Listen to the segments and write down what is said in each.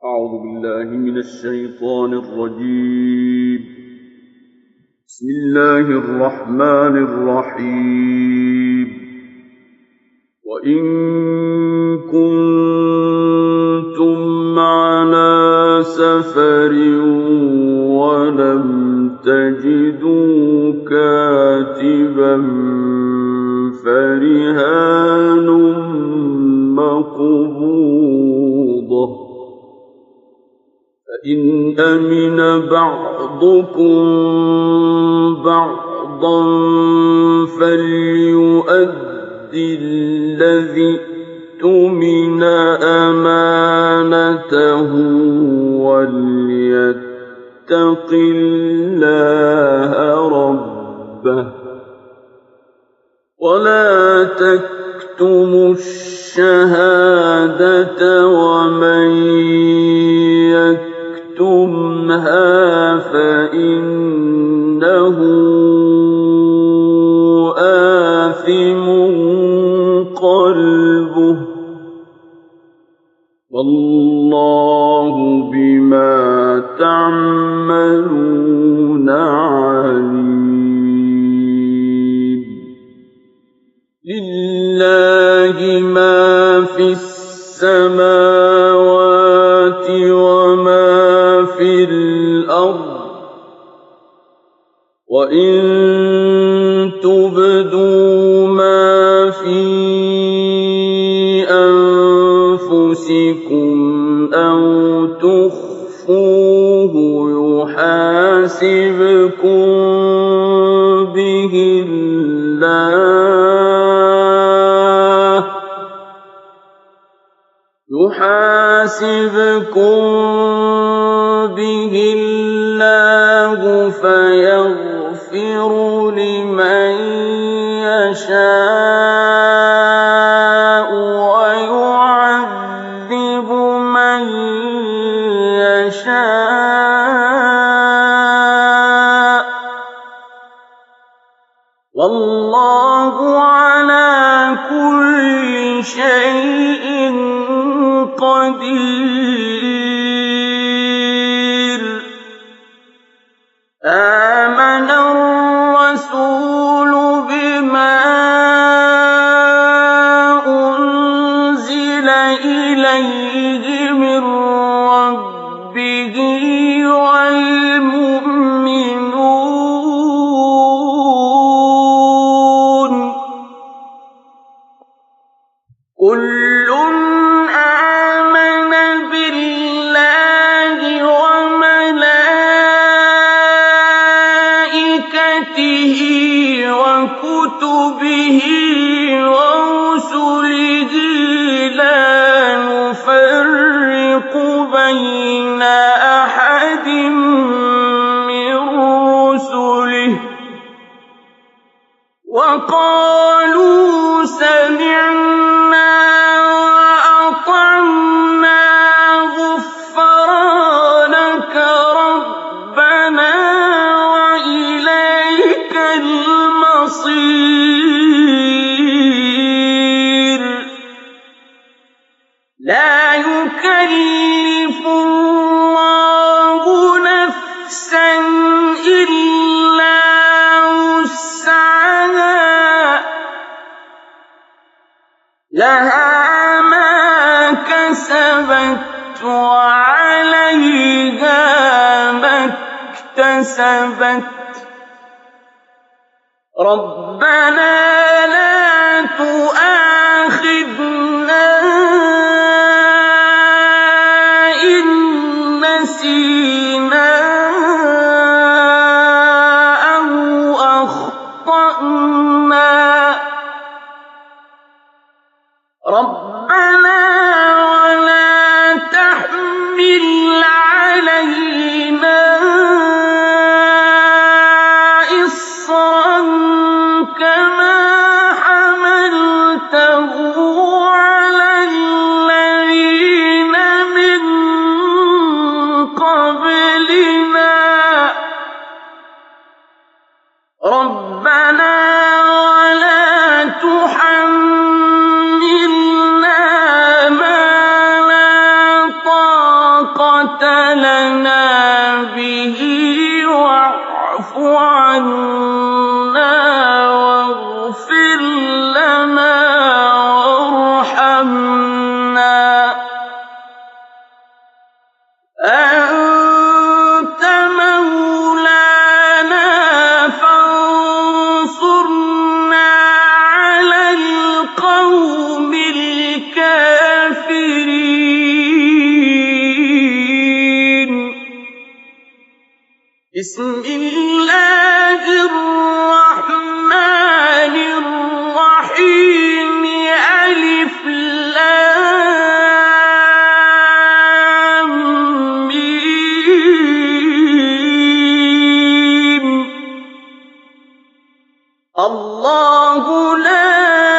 أعوذ بالله من الشيطان الرجيم. بسم الله الرحمن الرحيم. وإن كنتم على سفر ولم تجدوا كاتبا فرهان مقبوضة، فإن أمن بعضكم بعضا فليؤدي الذي اؤتمن أمانته وليتق الله ربه ولا تكتموا الشهادة ومن يكتمها فإنه آثم قلبه والله بما تعملون عليم. لله ما في السماوات وما في الأرض، وإن تبدوا ما في أنفسكم أو تخفوه يحاسبكم به الله فيغفر لمن يشاء ويعذب من يشاء، والله على كل شيء قدير. آمن الرسول بما أنزل إليه من ربه والمؤمنون كل وكتبه ورسله لا نفرق بين أحد من رسله وقالوا سمعنا وأطعنا غفرانك ربنا وإليك المصير. لا يكلف الله نفسا إلا وسعها، لها ما كسبت وعليها ما اكتسبت. ربنا لا تؤاخذنا إن نسينا أو أخطأنا. ربنا ولا تحمل علينا إصرا كما حملته طاقة لنا به واعف عنا واغفر لنا وارحمنا أنت مولانا فانصرنا على القوم الكافرين. بسم الله الرحمن الرحيم. ألف لام ميم. الله لا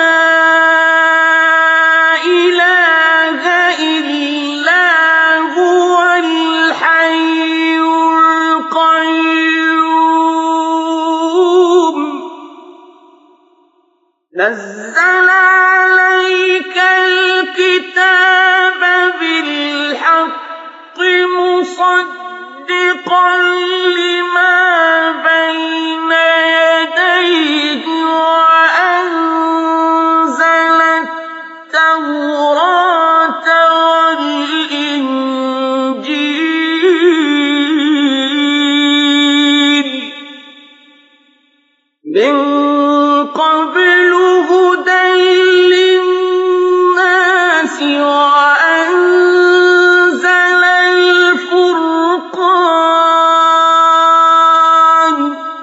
إله إلا هو الحي القيوم. نزل عليك الكتاب بالحق مصدقا لما بين يديه وأنزل التوراة والإنجيل من قبل هدى للناس وأنزل الفرقان.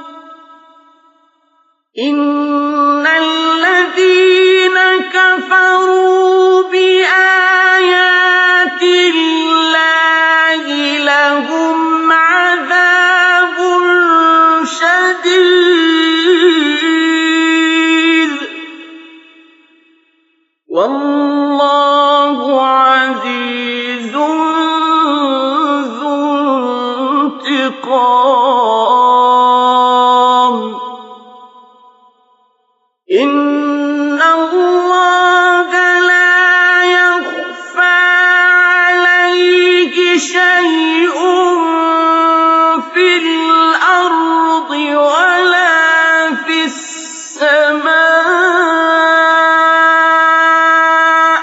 إن الذين كفروا بآيات الله لهم عذاب شديد والله عزيز ذو انتقام. إن الله لا يخفى عليه شيء في الأرض ولا في السماء.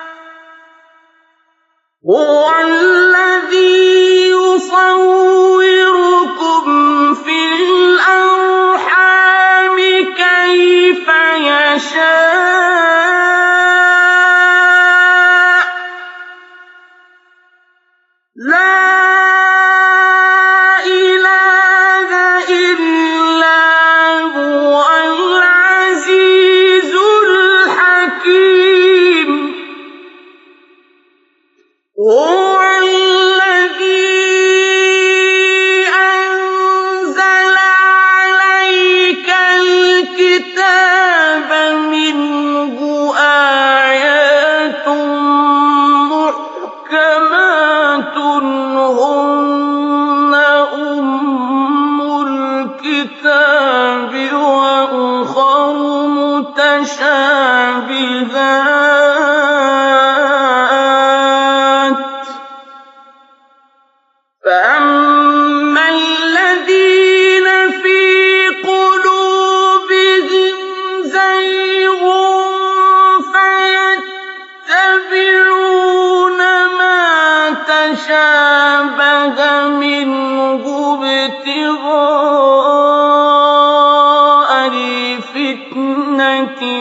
هو الذي يصوركم في الأرحام كيف يشاء. لا إله إلا هو العزيز الحكيم. هو الذي أنزل عليك الكتاب منه آيات محكمات هن أم الكتاب وأخر متشابهات. فأما الذين في قلوبهم زيغ فيتبعون ما تشابه منه ابتغاء الفتنة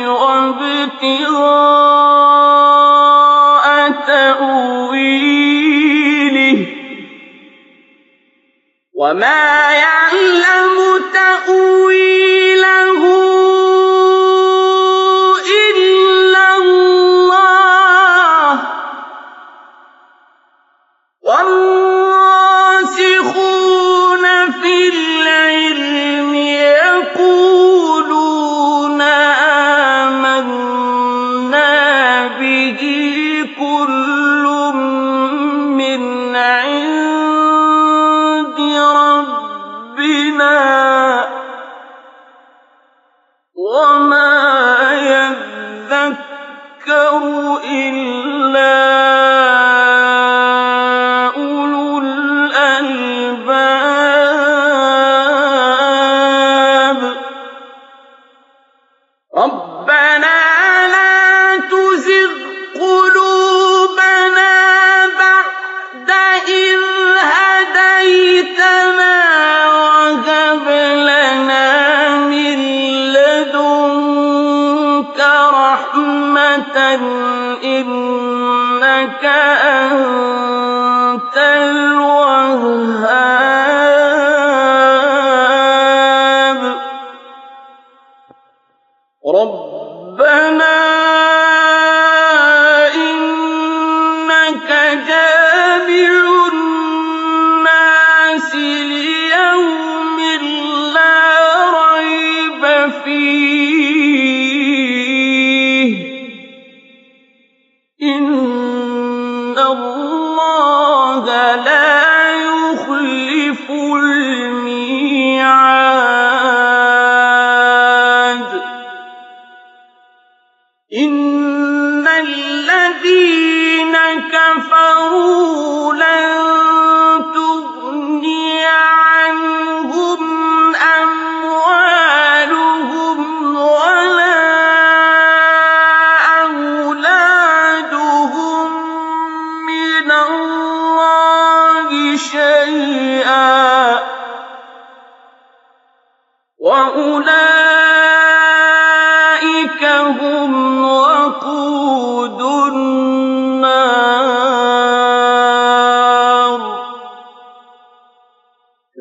وابتغاء تأويله وما يعلم تأويله إلا الله. والراسخون في العلم يقولون آمنا به كل من عند ربنا وما يذكر إلا أولو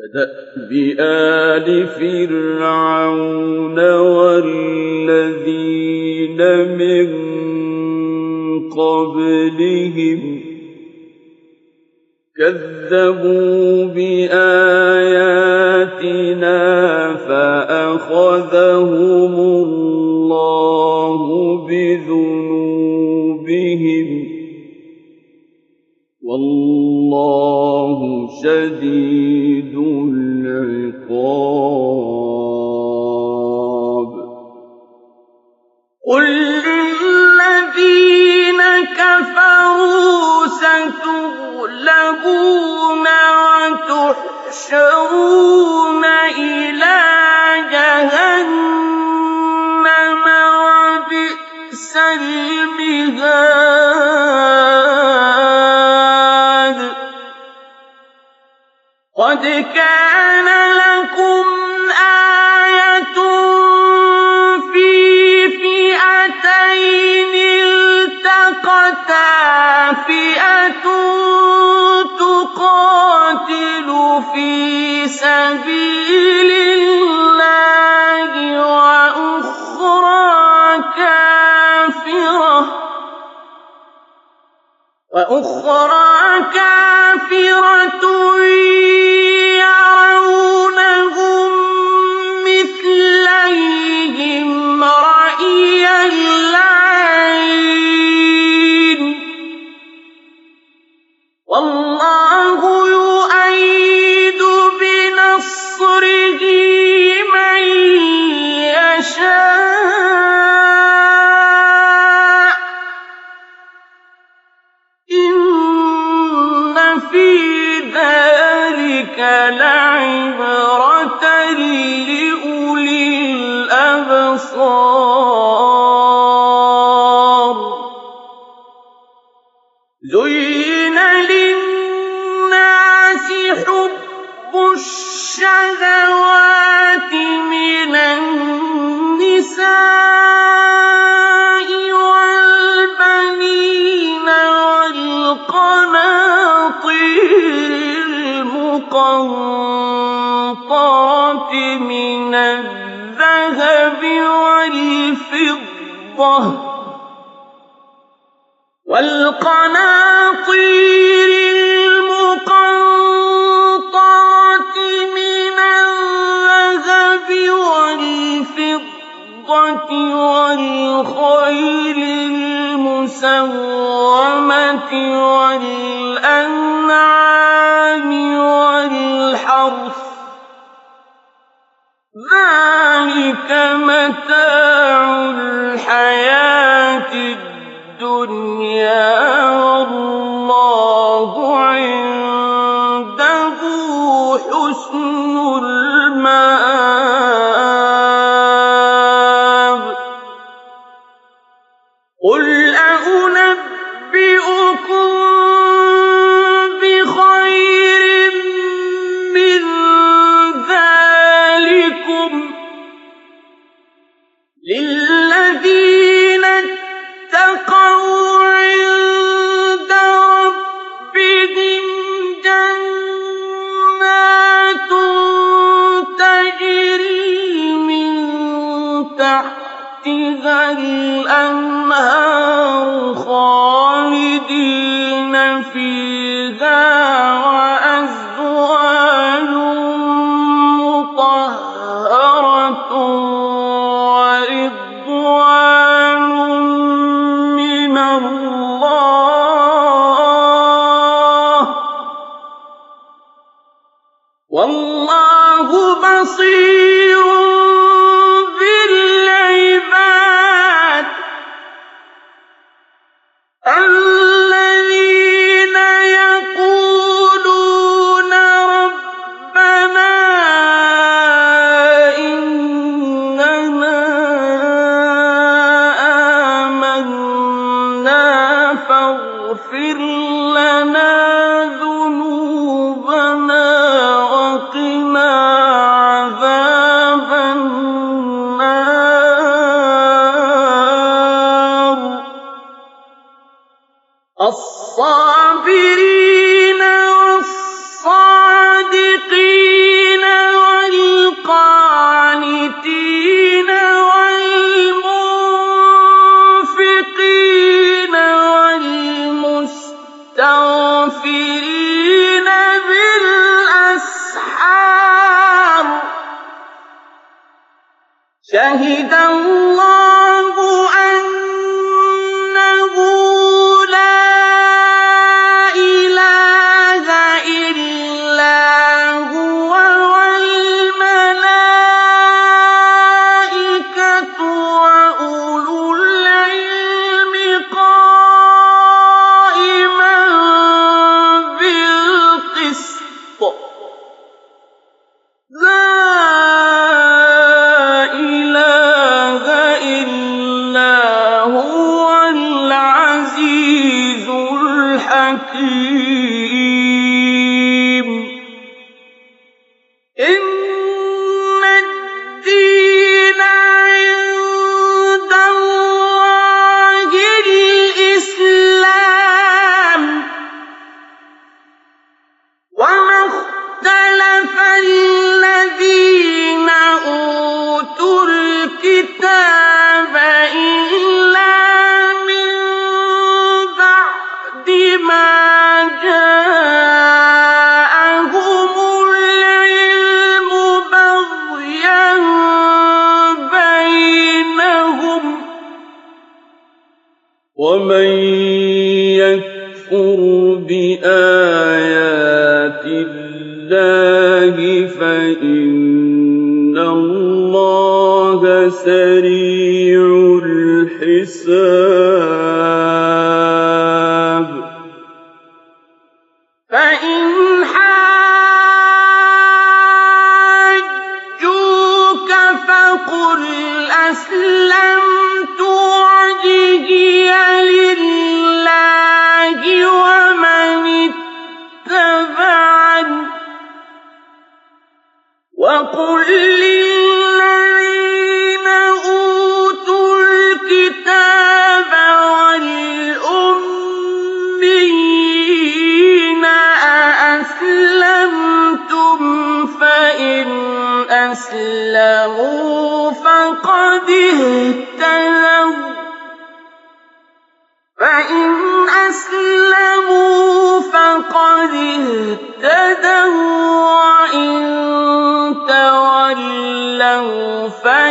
كدأب آل فرعون والذين من قبلهم كذبوا بآياتنا فأخذهم الله بذنوبهم والله شديد العقاب قل للذين كفروا ستغلبون وتحشرون إلى جهنم وبئس المهاد قد كان لكم آية في فئتين التقتا فئة تقاتل في سبيل الله وأخرى كافرة يرونهم مثليهم رأي العين والله يؤيد بنصره من يشاء إن في ذلك لعبرة لأولي الأبصار زين للناس حب الشهوات من النساء والبنين والقناطير المقنطرة من الذهب والقناطير المقنطرة من الذهب والفضة والخيل المسومة والأنعام والحرث ذلك متاع الحياة الدنيا والله عنده حسن المآب قل أنبئكم بخير من ذلكم للذين اتقوا عند ربهم جنات تجري من تحتها الأنهار خالدين فيها وأزواج مطهرة ورضوان من الله والله بصير بالعباد الذين يقولون ربنا إننا آمنا فاغفر لنا ذنوبنا وقنا عذاب النار الصابرين والصادقين شهد الله أنه لا إله إلا هو والملائكة وأولو العلم قائما بالقسط لا إله إلا هو العزيز الحكيم إن الدين عند الله الإسلام وما اختلف الذين أوتوا الكتاب إلا من بعد ما جاءهم العلم بغيا بينهم ومن يكفر بآيات الله فإن الله سريع الحساب فإن حاجوك فقل أسلمت وجهي لله ومن اتبعني وقل للذين أوتوا الكتاب والأميين أأسلمتم فإن أسلموا فقد اهتدوا وإن تولوا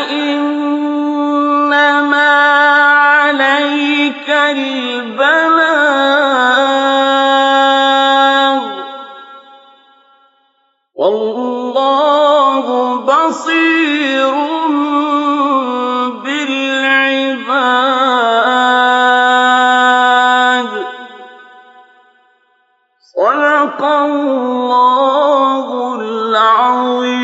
فإنما عليك البلاغ والله بصير بالعباد صدق الله العظيم